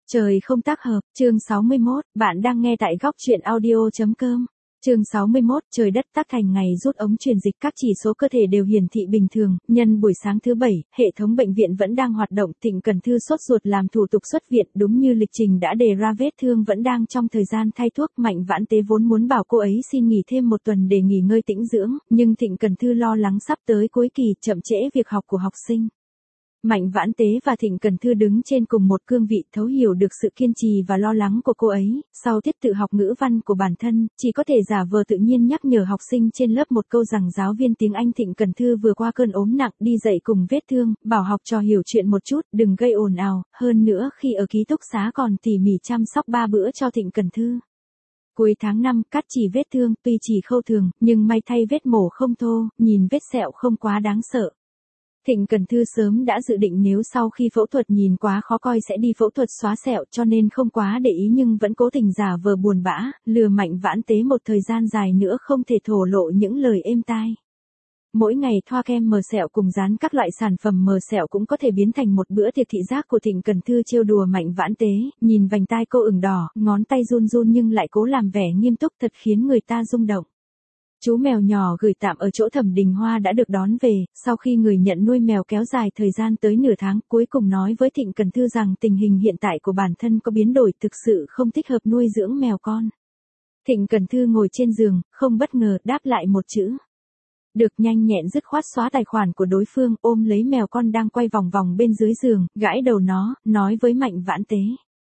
Trời không tác hợp, chương 61, bạn đang nghe tại góc truyện audio.com. Chương 61, trời đất tác thành ngày rút ống truyền dịch, các chỉ số cơ thể đều hiển thị bình thường. Nhân buổi sáng thứ 7, hệ thống bệnh viện vẫn đang hoạt động. Thịnh Cần Thư sốt ruột làm thủ tục xuất viện, đúng như lịch trình đã đề ra, vết thương vẫn đang trong thời gian thay thuốc. Mạnh Vãn Tế vốn muốn bảo cô ấy xin nghỉ thêm một tuần để nghỉ ngơi tĩnh dưỡng, nhưng Thịnh Cần Thư lo lắng sắp tới cuối kỳ, chậm trễ việc học của học sinh. Mạnh Vãn Tế và Thịnh Cần Thư đứng trên cùng một cương vị, thấu hiểu được sự kiên trì và lo lắng của cô ấy. Sau tiết tự học ngữ văn của bản thân, chỉ có thể giả vờ tự nhiên nhắc nhở học sinh trên lớp một câu rằng giáo viên tiếng Anh Thịnh Cần Thư vừa qua cơn ốm nặng, đi dạy cùng vết thương, bảo học trò hiểu chuyện một chút, đừng gây ồn ào. Hơn nữa khi ở ký túc xá còn tỉ mỉ chăm sóc 3 bữa cho Thịnh Cần Thư. Cuối tháng 5, cắt chỉ vết thương, tuy chỉ khâu thường, nhưng may thay vết mổ không thô, nhìn vết sẹo không quá đáng sợ. Thịnh Cần Thư sớm đã dự định nếu sau khi phẫu thuật nhìn quá khó coi sẽ đi phẫu thuật xóa sẹo, cho nên không quá để ý, nhưng vẫn cố tình giả vờ buồn bã, lừa Mạnh Vãn Tế một thời gian dài nữa không thể thổ lộ những lời êm tai. Mỗi ngày thoa kem mờ sẹo cùng dán các loại sản phẩm mờ sẹo cũng có thể biến thành một bữa tiệc thị giác của Thịnh Cần Thư trêu đùa Mạnh Vãn Tế, nhìn vành tai cô ửng đỏ, ngón tay run run nhưng lại cố làm vẻ nghiêm túc, thật khiến người ta rung động. Chú mèo nhỏ gửi tạm ở chỗ Thẩm Đình Hoa đã được đón về, sau khi người nhận nuôi mèo kéo dài thời gian tới nửa tháng, cuối cùng nói với Thịnh Cần Thư rằng tình hình hiện tại của bản thân có biến đổi, thực sự không thích hợp nuôi dưỡng mèo con. Thịnh Cần Thư ngồi trên giường, không bất ngờ đáp lại một chữ. Được, nhanh nhẹn dứt khoát xóa tài khoản của đối phương, ôm lấy mèo con đang quay vòng vòng bên dưới giường, gãi đầu nó, nói với Mạnh Vãn Tế.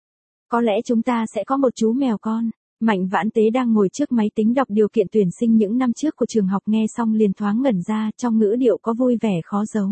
Có lẽ chúng ta sẽ có một chú mèo con. Mạnh Vãn Tế đang ngồi trước máy tính đọc điều kiện tuyển sinh những năm trước của trường học, nghe xong liền thoáng ngẩn ra, trong ngữ điệu có vui vẻ khó giấu.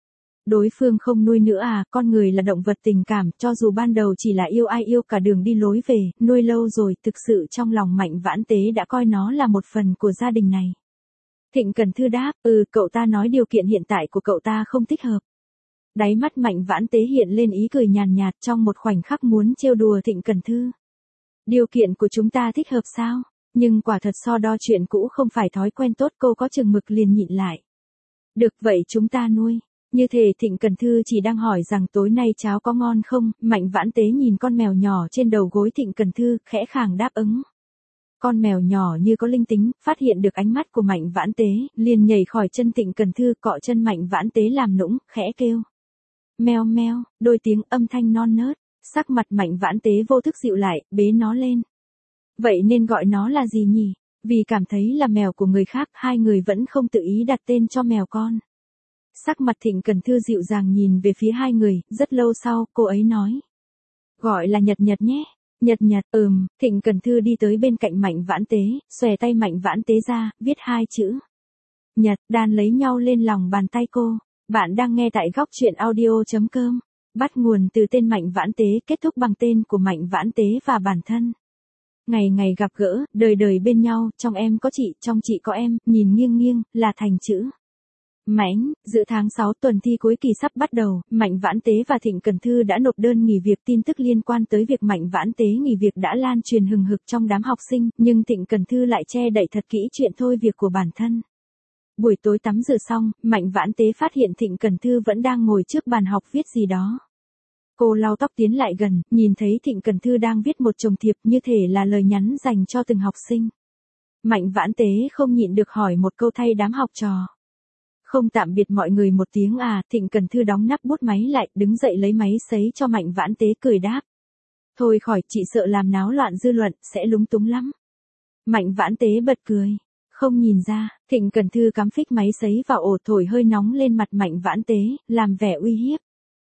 Đối phương không nuôi nữa à? Con người là động vật tình cảm, cho dù ban đầu chỉ là yêu ai yêu cả đường đi lối về, nuôi lâu rồi, thực sự trong lòng Mạnh Vãn Tế đã coi nó là một phần của gia đình này. Thịnh Cần Thư đáp, cậu ta nói điều kiện hiện tại của cậu ta không thích hợp. Đáy mắt Mạnh Vãn Tế hiện lên ý cười nhàn nhạt, trong một khoảnh khắc muốn trêu đùa Thịnh Cần Thư. Điều kiện của chúng ta thích hợp sao? Nhưng quả thật so đo chuyện cũ không phải thói quen tốt, cô có chừng mực liền nhịn lại. Được, vậy chúng ta nuôi. Như thể Thịnh Cần Thư chỉ đang hỏi rằng tối nay cháo có ngon không. Mạnh Vãn Tế nhìn con mèo nhỏ trên đầu gối Thịnh Cần Thư, khẽ khàng đáp ứng. Con mèo nhỏ như có linh tính, phát hiện được ánh mắt của Mạnh Vãn Tế, liền nhảy khỏi chân Thịnh Cần Thư, cọ chân Mạnh Vãn Tế làm nũng, khẽ kêu. Meo meo, đôi tiếng âm thanh non nớt. Sắc mặt Mạnh Vãn Tế vô thức dịu lại, bế nó lên. Vậy nên gọi nó là gì nhỉ? Vì cảm thấy là mèo của người khác, hai người vẫn không tự ý đặt tên cho mèo con. Sắc mặt Thịnh Cần Thư dịu dàng nhìn về phía hai người, rất lâu sau, cô ấy nói. Gọi là Nhật Nhật nhé. Nhật Nhật, Thịnh Cần Thư đi tới bên cạnh Mạnh Vãn Tế, xòe tay Mạnh Vãn Tế ra, viết 2 chữ. Nhật, đan lấy nhau lên lòng bàn tay cô. Bạn đang nghe tại góc truyện audio.com. Bắt nguồn từ tên Mạnh Vãn Tế, kết thúc bằng tên của Mạnh Vãn Tế và bản thân. Ngày ngày gặp gỡ, đời đời bên nhau, trong em có chị, trong chị có em, nhìn nghiêng nghiêng, là thành chữ. Mãnh, dự tháng 6 tuần thi cuối kỳ sắp bắt đầu, Mạnh Vãn Tế và Thịnh Cần Thư đã nộp đơn nghỉ việc. Tin tức liên quan tới việc Mạnh Vãn Tế nghỉ việc đã lan truyền hừng hực trong đám học sinh, nhưng Thịnh Cần Thư lại che đậy thật kỹ chuyện thôi việc của bản thân. Buổi tối tắm rửa xong, Mạnh Vãn Tế phát hiện Thịnh Cần Thư vẫn đang ngồi trước bàn học viết gì đó. Cô lau tóc tiến lại gần, nhìn thấy Thịnh Cần Thư đang viết một chồng thiệp, như thể là lời nhắn dành cho từng học sinh. Mạnh Vãn Tế không nhịn được hỏi một câu thay đám học trò. Không tạm biệt mọi người một tiếng à? Thịnh Cần Thư đóng nắp bút máy lại, đứng dậy lấy máy sấy cho Mạnh Vãn Tế, cười đáp. Thôi khỏi, chị sợ làm náo loạn dư luận, sẽ lúng túng lắm. Mạnh Vãn Tế bật cười. Không nhìn ra, Thịnh Cần Thư cắm phích máy sấy vào ổ, thổi hơi nóng lên mặt Mạnh Vãn Tế, làm vẻ uy hiếp.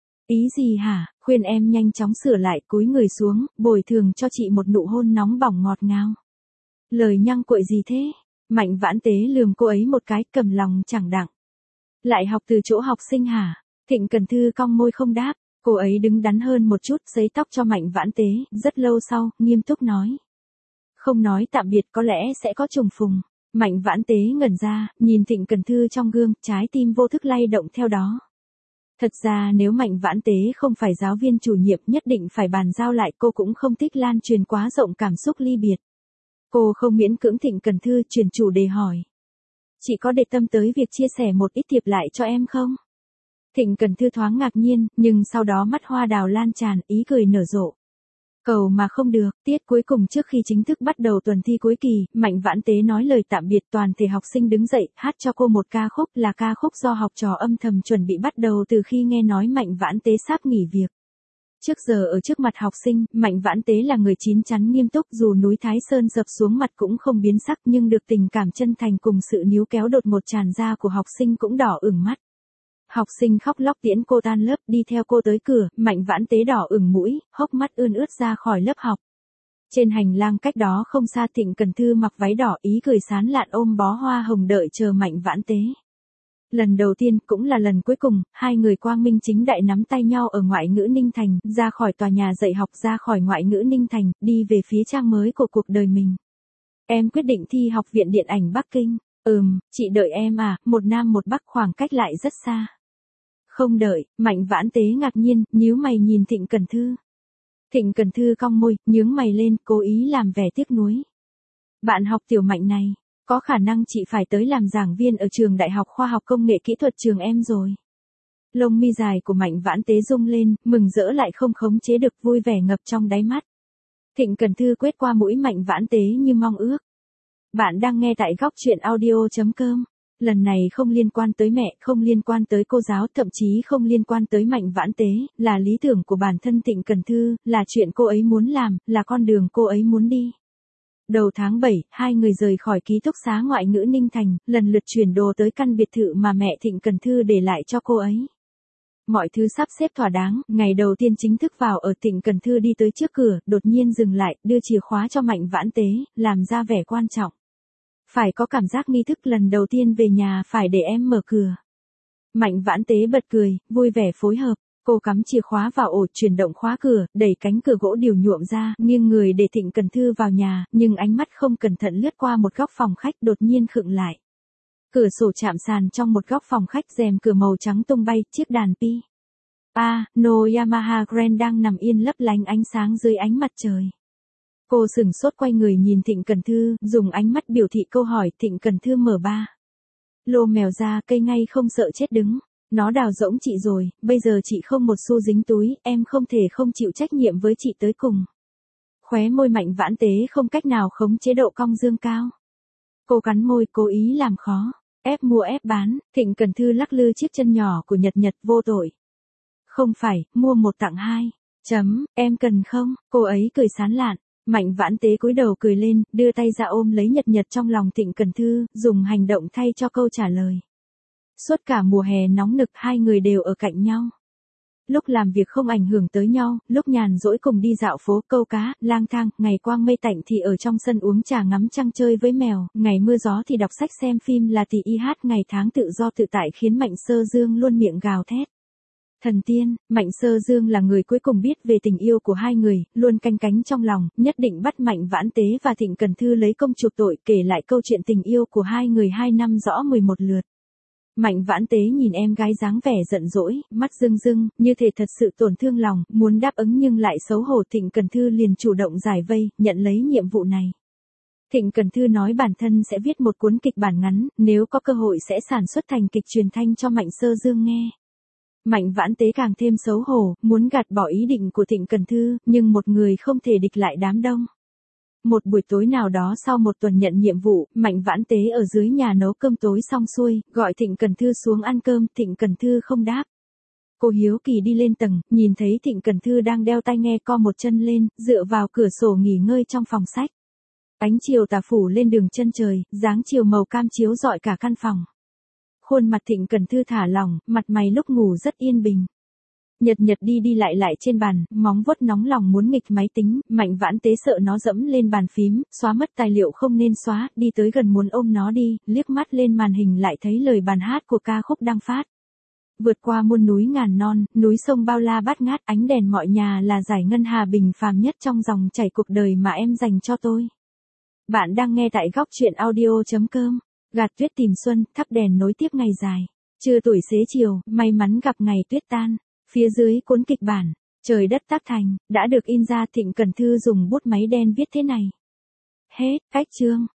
Ý gì hả? Khuyên em nhanh chóng sửa lại, cúi người xuống, bồi thường cho chị một nụ hôn nóng bỏng ngọt ngào. Lời nhăng cuội gì thế? Mạnh Vãn Tế lườm cô ấy một cái, cầm lòng chẳng đặng. Lại học từ chỗ học sinh hả? Thịnh Cần Thư cong môi không đáp, cô ấy đứng đắn hơn một chút, sấy tóc cho Mạnh Vãn Tế, rất lâu sau, nghiêm túc nói. Không nói tạm biệt, có lẽ sẽ có trùng phùng. Mạnh Vãn Tế ngẩn ra, nhìn Thịnh Cần Thư trong gương, trái tim vô thức lay động theo đó. Thật ra nếu Mạnh Vãn Tế không phải giáo viên chủ nhiệm nhất định phải bàn giao lại, cô cũng không thích lan truyền quá rộng cảm xúc ly biệt. Cô không miễn cưỡng Thịnh Cần Thư, chuyển chủ đề hỏi. Chị có để tâm tới việc chia sẻ một ít thiệp lại cho em không? Thịnh Cần Thư thoáng ngạc nhiên, nhưng sau đó mắt hoa đào lan tràn, ý cười nở rộ. Cầu mà không được, tiết cuối cùng trước khi chính thức bắt đầu tuần thi cuối kỳ, Mạnh Vãn Tế nói lời tạm biệt, toàn thể học sinh đứng dậy, hát cho cô một ca khúc, là ca khúc do học trò âm thầm chuẩn bị bắt đầu từ khi nghe nói Mạnh Vãn Tế sắp nghỉ việc. Trước giờ ở trước mặt học sinh, Mạnh Vãn Tế là người chín chắn nghiêm túc, dù núi Thái Sơn dập xuống mặt cũng không biến sắc, nhưng được tình cảm chân thành cùng sự níu kéo đột ngột tràn ra của học sinh cũng đỏ ửng mắt. Học sinh khóc lóc tiễn cô tan lớp, đi theo cô tới cửa, Mạnh Vãn Tế đỏ ửng mũi, hốc mắt ươn ướt ra khỏi lớp học. Trên hành lang cách đó không xa, Thịnh Cần Thư mặc váy đỏ, ý cười sán lạn ôm bó hoa hồng đợi chờ Mạnh Vãn Tế. Lần đầu tiên, cũng là lần cuối cùng, hai người quang minh chính đại nắm tay nhau ở ngoại ngữ Ninh Thành, ra khỏi tòa nhà dạy học, ra khỏi ngoại ngữ Ninh Thành, đi về phía trang mới của cuộc đời mình. Em quyết định thi Học viện Điện ảnh Bắc Kinh. Chị đợi em à, một Nam một Bắc, khoảng cách lại rất xa. Không đợi, Mạnh Vãn Tế ngạc nhiên, nhíu mày nhìn Thịnh Cần Thư. Thịnh Cần Thư cong môi, nhướng mày lên, cố ý làm vẻ tiếc nuối. Bạn học tiểu Mạnh này, có khả năng chị phải tới làm giảng viên ở trường Đại học Khoa học Công nghệ Kỹ thuật trường em rồi. Lông mi dài của Mạnh Vãn Tế rung lên, mừng rỡ lại không khống chế được, vui vẻ ngập trong đáy mắt. Thịnh Cần Thư quét qua mũi Mạnh Vãn Tế như mong ước. Bạn đang nghe tại góc truyện audio.com. Lần này không liên quan tới mẹ, không liên quan tới cô giáo, thậm chí không liên quan tới Mạnh Vãn Tế, là lý tưởng của bản thân Thịnh Cần Thư, là chuyện cô ấy muốn làm, là con đường cô ấy muốn đi. Đầu tháng 7, hai người rời khỏi ký túc xá ngoại ngữ Ninh Thành, lần lượt chuyển đồ tới căn biệt thự mà mẹ Thịnh Cần Thư để lại cho cô ấy. Mọi thứ sắp xếp thỏa đáng, ngày đầu tiên chính thức vào ở, Thịnh Cần Thư đi tới trước cửa, đột nhiên dừng lại, đưa chìa khóa cho Mạnh Vãn Tế, làm ra vẻ quan trọng. Phải có cảm giác nghi thức lần đầu tiên về nhà, phải để em mở cửa. Mạnh Vãn Tế bật cười, vui vẻ phối hợp. Cô cắm chìa khóa vào ổ, chuyển động khóa cửa, đẩy cánh cửa gỗ điều nhuộm ra, nghiêng người để Thịnh Cần Thư vào nhà, nhưng ánh mắt không cẩn thận lướt qua một góc phòng khách, đột nhiên khựng lại. Cửa sổ chạm sàn trong một góc phòng khách, rèm cửa màu trắng tung bay, chiếc đàn piano Yamaha Grand đang nằm yên lấp lánh ánh sáng dưới ánh mặt trời. Cô sừng sốt quay người nhìn Thịnh Cần Thư, dùng ánh mắt biểu thị câu hỏi. Thịnh Cần Thư mở ba lô mèo ra, cây ngay không sợ chết đứng. Nó đào rỗng chị rồi, bây giờ chị không một xu dính túi, em không thể không chịu trách nhiệm với chị tới cùng. Khóe môi Mạnh Vãn Tế không cách nào khống chế độ cong dương cao. Cô cắn môi, cố ý làm khó. Ép mua ép bán. Thịnh Cần Thư lắc lư chiếc chân nhỏ của Nhật vô tội. Không phải, mua một tặng hai. Em cần không? Cô ấy cười sán lạn. Mạnh Vãn Tế cúi đầu cười lên, đưa tay ra ôm lấy Nhật trong lòng Thịnh Cần Thư, dùng hành động thay cho câu trả lời. Suốt cả mùa hè nóng nực, hai người đều ở cạnh nhau. Lúc làm việc không ảnh hưởng tới nhau, lúc nhàn rỗi cùng đi dạo phố, câu cá, lang thang, ngày quang mây tạnh thì ở trong sân uống trà ngắm trăng chơi với mèo, ngày mưa gió thì đọc sách xem phim là tì y hát, ngày tháng tự do tự tại khiến Mạnh Sơ Dương luôn miệng gào thét. Thần tiên, Mạnh Sơ Dương là người cuối cùng biết về tình yêu của hai người, luôn canh cánh trong lòng, nhất định bắt Mạnh Vãn Tế và Thịnh Cần Thư lấy công chuộc tội, kể lại câu chuyện tình yêu của hai người 2 năm rõ 11 lượt. Mạnh Vãn Tế nhìn em gái dáng vẻ giận dỗi, mắt rưng rưng, như thể thật sự tổn thương lòng, muốn đáp ứng nhưng lại xấu hổ. Thịnh Cần Thư liền chủ động giải vây, nhận lấy nhiệm vụ này. Thịnh Cần Thư nói bản thân sẽ viết một cuốn kịch bản ngắn, nếu có cơ hội sẽ sản xuất thành kịch truyền thanh cho Mạnh Sơ Dương nghe. Mạnh Vãn Tế càng thêm xấu hổ, muốn gạt bỏ ý định của Thịnh Cần Thư, nhưng một người không thể địch lại đám đông. Một buổi tối nào đó sau một tuần nhận nhiệm vụ, Mạnh Vãn Tế ở dưới nhà nấu cơm tối xong xuôi, gọi Thịnh Cần Thư xuống ăn cơm, Thịnh Cần Thư không đáp. Cô hiếu kỳ đi lên tầng, nhìn thấy Thịnh Cần Thư đang đeo tai nghe, co một chân lên, dựa vào cửa sổ nghỉ ngơi trong phòng sách. Ánh chiều tà phủ lên đường chân trời, dáng chiều màu cam chiếu rọi cả căn phòng. Khuôn mặt Thịnh Cần Thư thả lỏng, mặt mày lúc ngủ rất yên bình. Nhật đi lại trên bàn, móng vuốt nóng lòng muốn nghịch máy tính, Mạnh Vãn Tế sợ nó dẫm lên bàn phím, xóa mất tài liệu không nên xóa, đi tới gần muốn ôm nó đi, liếc mắt lên màn hình lại thấy lời bài hát của ca khúc đang phát. Vượt qua muôn núi ngàn non, núi sông bao la bát ngát, ánh đèn mọi nhà là giải ngân hà bình phàm nhất trong dòng chảy cuộc đời mà em dành cho tôi. Bạn đang nghe tại góc truyện audio.com. Gạt tuyết tìm xuân, thắp đèn nối tiếp ngày dài. Trưa tuổi xế chiều, may mắn gặp ngày tuyết tan. Phía dưới cuốn kịch bản, trời đất tác thành, đã được in ra. Thịnh Cần Thư dùng bút máy đen viết thế này. Hết, cách chương.